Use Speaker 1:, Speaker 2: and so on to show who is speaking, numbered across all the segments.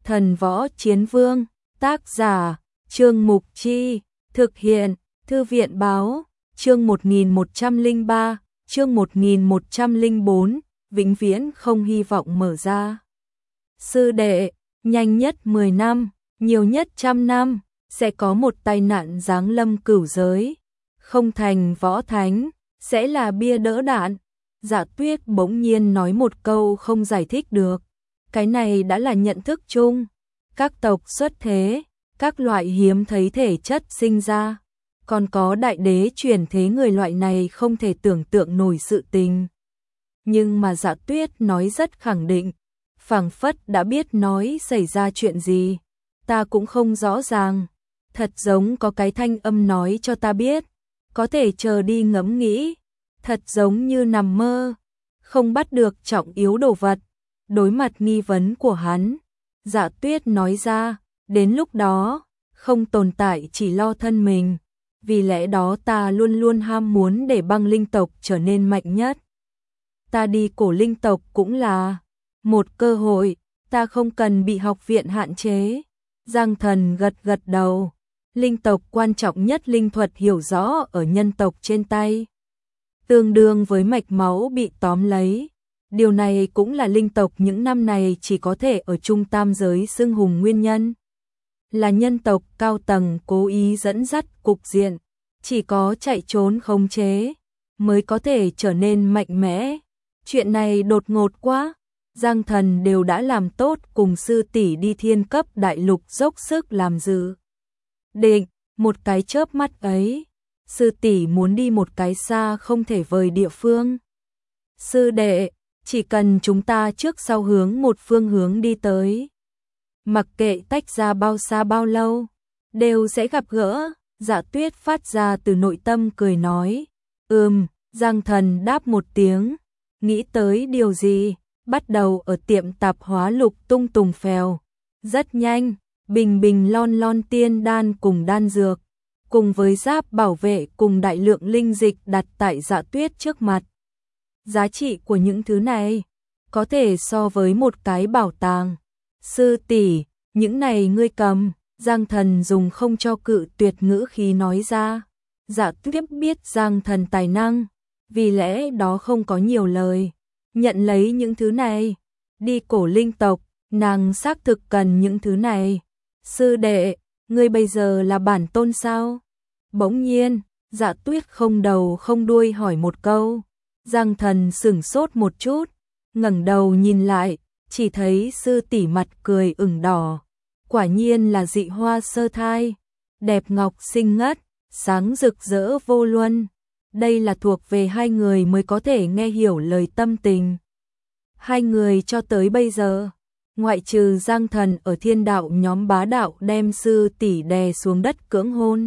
Speaker 1: Thần Võ Chiến Vương, tác giả, Trương Mục Chi, thực hiện, Thư viện Báo, chương 1103, chương 1104, vĩnh viễn không hy vọng mở ra. Sư đệ, nhanh nhất 10 năm, nhiều nhất 100 năm, sẽ có một tai nạn giáng lâm cửu giới, không thành võ thánh, sẽ là bia đỡ đạn. Dạ Tuyết bỗng nhiên nói một câu không giải thích được. Cái này đã là nhận thức chung. Các tộc xuất thế, các loại hiếm thấy thể chất sinh ra, còn có đại đế chuyển thế người loại này không thể tưởng tượng nổi sự tình. Nhưng mà Dạ Tuyết nói rất khẳng định, phảng phất đã biết nói xảy ra chuyện gì. Ta cũng không rõ ràng, thật giống có cái thanh âm nói cho ta biết, có thể chờ đi ngẫm nghĩ, thật giống như nằm mơ, không bắt được trọng yếu đồ vật. Đối mặt nghi vấn của hắn, Dạ Tuyết nói ra, đến lúc đó, không tồn tại chỉ lo thân mình, vì lẽ đó ta luôn luôn ham muốn để băng linh tộc trở nên mạnh nhất. Ta đi cổ linh tộc cũng là một cơ hội, ta không cần bị học viện hạn chế. Giang Thần gật gật đầu, linh tộc quan trọng nhất linh thuật hiểu rõ ở nhân tộc trên tay, tương đương với mạch máu bị tóm lấy. Điều này cũng là linh tộc những năm này chỉ có thể ở trung tam giới xưng hùng nguyên nhân. Là nhân tộc cao tầng cố ý dẫn dắt cục diện, chỉ có chạy trốn khống chế mới có thể trở nên mạnh mẽ. Chuyện này đột ngột quá, Giang Thần đều đã làm tốt cùng sư tỷ đi thiên cấp đại lục dốc sức làm dự định, một cái chớp mắt ấy, sư tỷ muốn đi một cái xa không thể vời địa phương. Sư đệ, chỉ cần chúng ta trước sau hướng một phương hướng đi tới, mặc kệ tách ra bao xa bao lâu, đều sẽ gặp gỡ. Dạ Tuyết phát ra từ nội tâm cười nói. Giang Thần đáp một tiếng, nghĩ tới điều gì, bắt đầu ở tiệm tạp hóa lục tung tùng phèo. Rất nhanh, bình bình lon lon tiên đan cùng đan dược, cùng với giáp bảo vệ cùng đại lượng linh dịch đặt tại Dạ Tuyết trước mặt. Giá trị của những thứ này có thể so với một cái bảo tàng. Sư tỷ, những này ngươi cầm. Giang Thần dùng không cho cự tuyệt ngữ khí nói ra. Dạ Tuyết biết Giang Thần tài năng, vì lẽ đó không có nhiều lời, nhận lấy những thứ này. Đi cổ linh tộc, nàng xác thực cần những thứ này. Sư đệ, ngươi bây giờ là bản tôn sao? Bỗng nhiên, Dạ Tuyết không đầu không đuôi hỏi một câu. Giang Thần sửng sốt một chút, ngẩng đầu nhìn lại, chỉ thấy sư tỷ mặt cười ửng đỏ. Quả nhiên là dị hoa sơ thai, đẹp ngọc xinh ngất, sáng rực rỡ vô luân. Đây là thuộc về hai người mới có thể nghe hiểu lời tâm tình. Hai người cho tới bây giờ, ngoại trừ Giang Thần ở thiên đạo nhóm bá đạo đem sư tỷ đè xuống đất cưỡng hôn,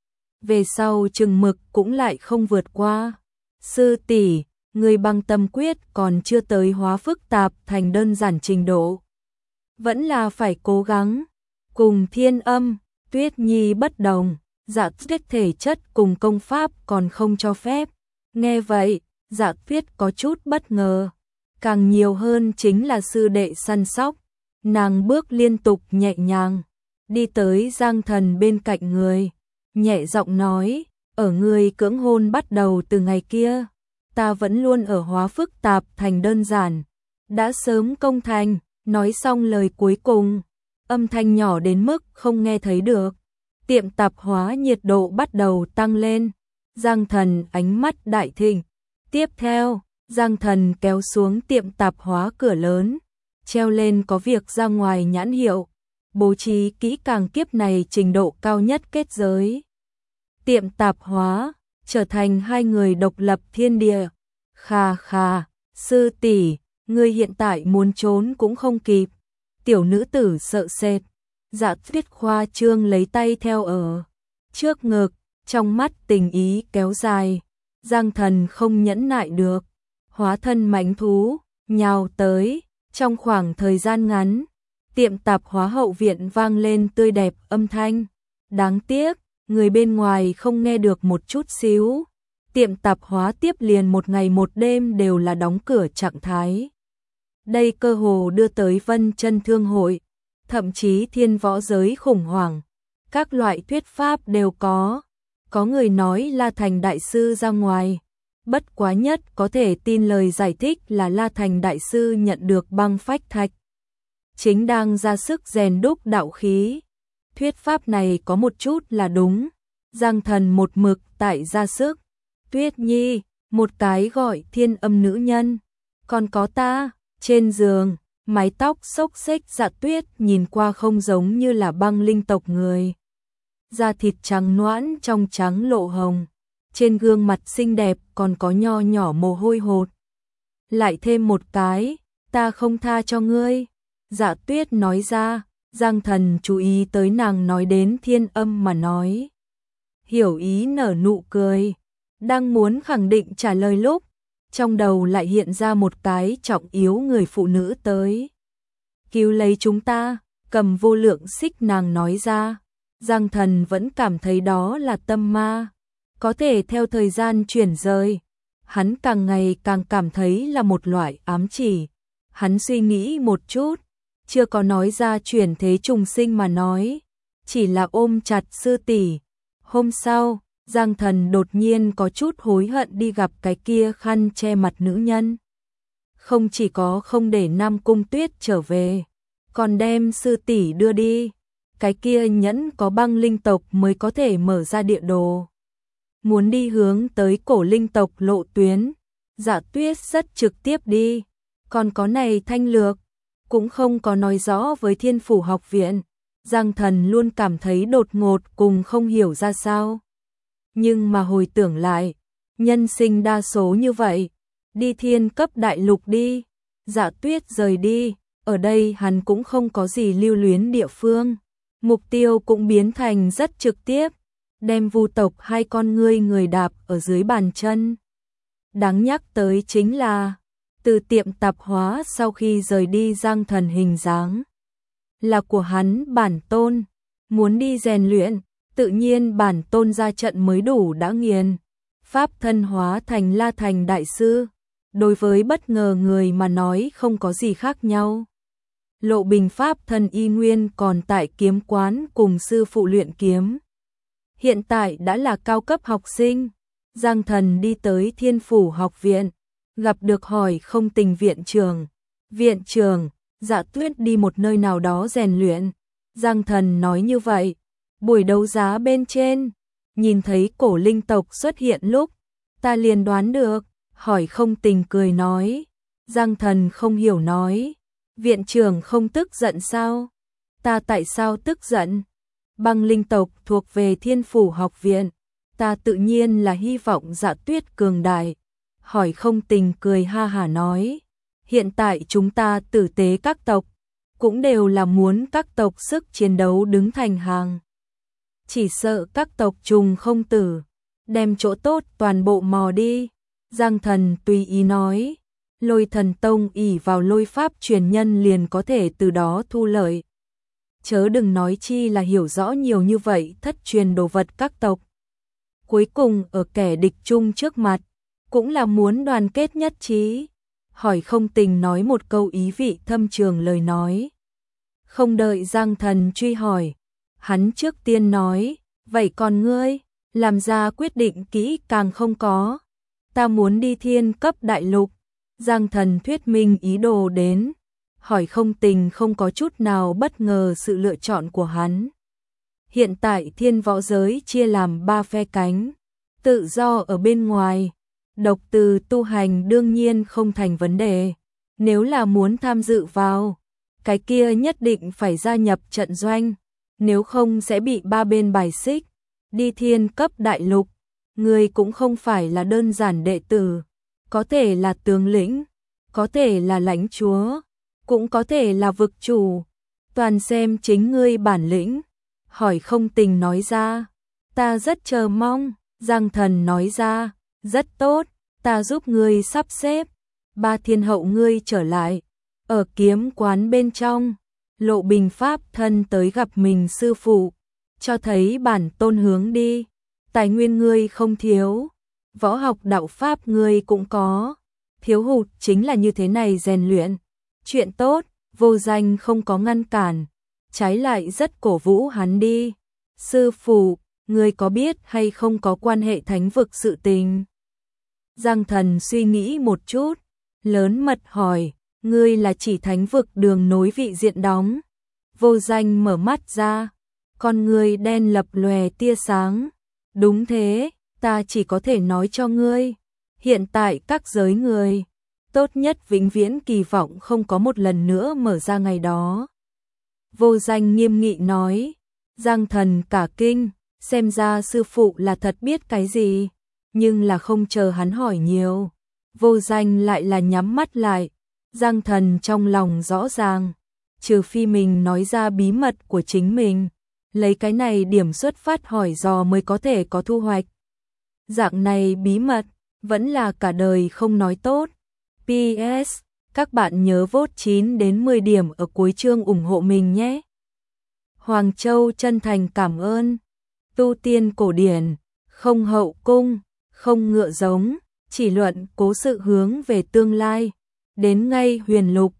Speaker 1: về sau chừng mực cũng lại không vượt qua. Sư tỷ, người băng tâm quyết còn chưa tới hóa phức tạp thành đơn giản trình độ, vẫn là phải cố gắng. Cùng Thiên Âm, Tuyết Nhi bất đồng, Dạ Tuyết thể chất cùng công pháp còn không cho phép. Nghe vậy, Dạ Tuyết có chút bất ngờ, càng nhiều hơn chính là sư đệ săn sóc. Nàng bước liên tục nhẹ nhàng, đi tới Giang Thần bên cạnh người, nhẹ giọng nói, ở người cưỡng hôn bắt đầu từ ngày kia, ta vẫn luôn ở hóa phức tạp thành đơn giản, đã sớm công thành. Nói xong lời cuối cùng, âm thanh nhỏ đến mức không nghe thấy được. Tiệm tạp hóa nhiệt độ bắt đầu tăng lên. Giang Thần ánh mắt đại thịnh. Tiếp theo, Giang Thần kéo xuống tiệm tạp hóa cửa lớn, treo lên có việc ra ngoài nhãn hiệu, bố trí kỹ càng kiếp này trình độ cao nhất kết giới. Tiệm tạp hóa trở thành hai người độc lập thiên địa. Khà khà, sư tỷ, ngươi hiện tại muốn trốn cũng không kịp. Tiểu nữ tử sợ sệt. Dạ Tuyết khoa trương lấy tay theo ở trước ngực, trong mắt tình ý kéo dài. Giang Thần không nhẫn nại được, hóa thân mãnh thú, nhào tới. Trong khoảng thời gian ngắn, tiệm tạp hóa hậu viện vang lên tươi đẹp âm thanh. Đáng tiếc, người bên ngoài không nghe được một chút xíu. Tiệm tạp hóa tiếp liền một ngày một đêm đều là đóng cửa trạng thái. Đây cơ hồ đưa tới Vân Chân Thương hội, thậm chí thiên võ giới khủng hoảng, các loại thuyết pháp đều có. Có người nói La Thành Đại Sư ra ngoài, bất quá nhất có thể tin lời giải thích là La Thành Đại Sư nhận được băng phách thạch, chính đang ra sức rèn đúc đạo khí. Thuyết pháp này có một chút là đúng, Giang Thần một mực tại ra sức. Tuyết Nhi, một cái gọi Thiên Âm nữ nhân, còn có ta, trên giường, mái tóc xốc xếch Dạ Tuyết nhìn qua không giống như là băng linh tộc người. Da thịt trắng nõn trong trắng lộ hồng, trên gương mặt xinh đẹp còn có nho nhỏ mồ hôi hột. Lại thêm một cái, ta không tha cho ngươi. Dạ Tuyết nói ra, Giang Thần chú ý tới nàng nói đến Thiên Âm mà nói. Hiểu ý nở nụ cười, đang muốn khẳng định trả lời lúc, trong đầu lại hiện ra một cái trọng yếu người phụ nữ tới. Cứu lấy chúng ta, cầm vô lượng xích nàng nói ra. Giang Thần vẫn cảm thấy đó là tâm ma, có thể theo thời gian chuyển rời. Hắn càng ngày càng cảm thấy là một loại ám chỉ. Hắn suy nghĩ một chút, chưa có nói ra chuyển thế trùng sinh mà nói, chỉ là ôm chặt sư tỷ. Hôm sau, Giang Thần đột nhiên có chút hối hận đi gặp cái kia khăn che mặt nữ nhân. Không chỉ có không để Nam Cung Tuyết trở về, còn đem sư tỷ đưa đi. Cái kia nhẫn có băng linh tộc mới có thể mở ra địa đồ. Muốn đi hướng tới cổ linh tộc lộ tuyến, Dạ Tuyết rất trực tiếp đi. Còn có này thanh lược, cũng không có nói rõ với Thiên Phủ học viện. Giang Thần luôn cảm thấy đột ngột cùng không hiểu ra sao. Nhưng mà hồi tưởng lại, nhân sinh đa số như vậy, đi thiên cấp đại lục đi. Dạ Tuyết rời đi, ở đây hắn cũng không có gì lưu luyến địa phương. Mục tiêu cũng biến thành rất trực tiếp, đem Vu tộc hai con người đạp ở dưới bàn chân. Đáng nhắc tới chính là, từ tiệm tạp hóa sau khi rời đi Giang Thần hình dáng là của hắn bản tôn, muốn đi rèn luyện, tự nhiên bản tôn ra trận mới đủ đã nghiền. Pháp thân hóa thành La Thành Đại Sư, đối với bất ngờ người mà nói không có gì khác nhau. Lộ Bình pháp thân y nguyên còn tại kiếm quán cùng sư phụ luyện kiếm. Hiện tại đã là cao cấp học sinh. Giang Thần đi tới Thiên Phủ học viện, gặp được hỏi không tình viện trưởng. Viện trưởng, Dạ Tuyết đi một nơi nào đó rèn luyện. Giang Thần nói như vậy. Buổi đấu giá bên trên, nhìn thấy cổ linh tộc xuất hiện lúc, ta liền đoán được. Hỏi không tình cười nói. Giang Thần không hiểu nói. Viện trưởng không tức giận sao? Ta tại sao tức giận? Băng linh tộc thuộc về Thiên Phủ học viện, ta tự nhiên là hy vọng Dạ Tuyết cường đại. Hỏi không tình cười ha hả nói, hiện tại chúng ta tử tế các tộc, cũng đều là muốn các tộc sức chiến đấu đứng thành hàng. Chỉ sợ các tộc trùng không tử, đem chỗ tốt toàn bộ mò đi. Giang Thần tùy ý nói. Lôi Thần Tông ỷ vào lôi pháp truyền nhân liền có thể từ đó thu lợi. Chớ đừng nói chi là hiểu rõ nhiều như vậy thất truyền đồ vật các tộc. Cuối cùng ở kẻ địch chung trước mặt, cũng là muốn đoàn kết nhất trí. Hỏi không tình nói một câu ý vị thâm trường lời nói. Không đợi Giang Thần truy hỏi, hắn trước tiên nói, vậy còn ngươi, làm ra quyết định kỹ càng không có. Ta muốn đi thiên cấp đại lục. Giang Thần thuyết minh ý đồ đến, hỏi không tình không có chút nào bất ngờ sự lựa chọn của hắn. Hiện tại thiên võ giới chia làm 3 phe cánh, tự do ở bên ngoài, độc từ tu hành đương nhiên không thành vấn đề. Nếu là muốn tham dự vào, cái kia nhất định phải gia nhập trận doanh, nếu không sẽ bị ba bên bài xích. Đi thiên cấp đại lục, người cũng không phải là đơn giản đệ tử. Có thể là tướng lĩnh, có thể là lãnh chúa, cũng có thể là vực chủ, toàn xem chính ngươi bản lĩnh. Hỏi không tình nói ra, ta rất chờ mong. Giang Thần nói ra, rất tốt, ta giúp ngươi sắp xếp. 3 thiên hậu ngươi trở lại, ở kiếm quán bên trong, Lộ Bình pháp thân tới gặp mình sư phụ, cho thấy bản tôn hướng đi, tài nguyên ngươi không thiếu. Võ học đạo pháp ngươi cũng có, thiếu hụt chính là như thế này rèn luyện. Chuyện tốt, vô danh không có ngăn cản, trái lại rất cổ vũ hắn đi. Sư phụ, ngươi có biết hay không có quan hệ thánh vực sự tình? Giang Thần suy nghĩ một chút, lớn mật hỏi, ngươi là chỉ thánh vực đường nối vị diện đóng? Vô Danh mở mắt ra, con ngươi đen lập lòe tia sáng. Đúng thế, ta chỉ có thể nói cho ngươi, hiện tại các giới người, tốt nhất vĩnh viễn kỳ vọng không có một lần nữa mở ra ngày đó. Vô Danh nghiêm nghị nói. Giang Thần cả kinh, xem ra sư phụ là thật biết cái gì, nhưng là không chờ hắn hỏi nhiều. Vô Danh lại là nhắm mắt lại, Giang Thần trong lòng rõ ràng, trừ phi mình nói ra bí mật của chính mình, lấy cái này điểm xuất phát hỏi dò mới có thể có thu hoạch. Dạng này bí mật, vẫn là cả đời không nói tốt. PS, các bạn nhớ vote 9 đến 10 điểm ở cuối chương ủng hộ mình nhé. Hoàng Châu chân thành cảm ơn. Tu tiên cổ điển, không hậu cung, không ngựa giống, chỉ luận cố sự hướng về tương lai. Đến ngay huyền lục,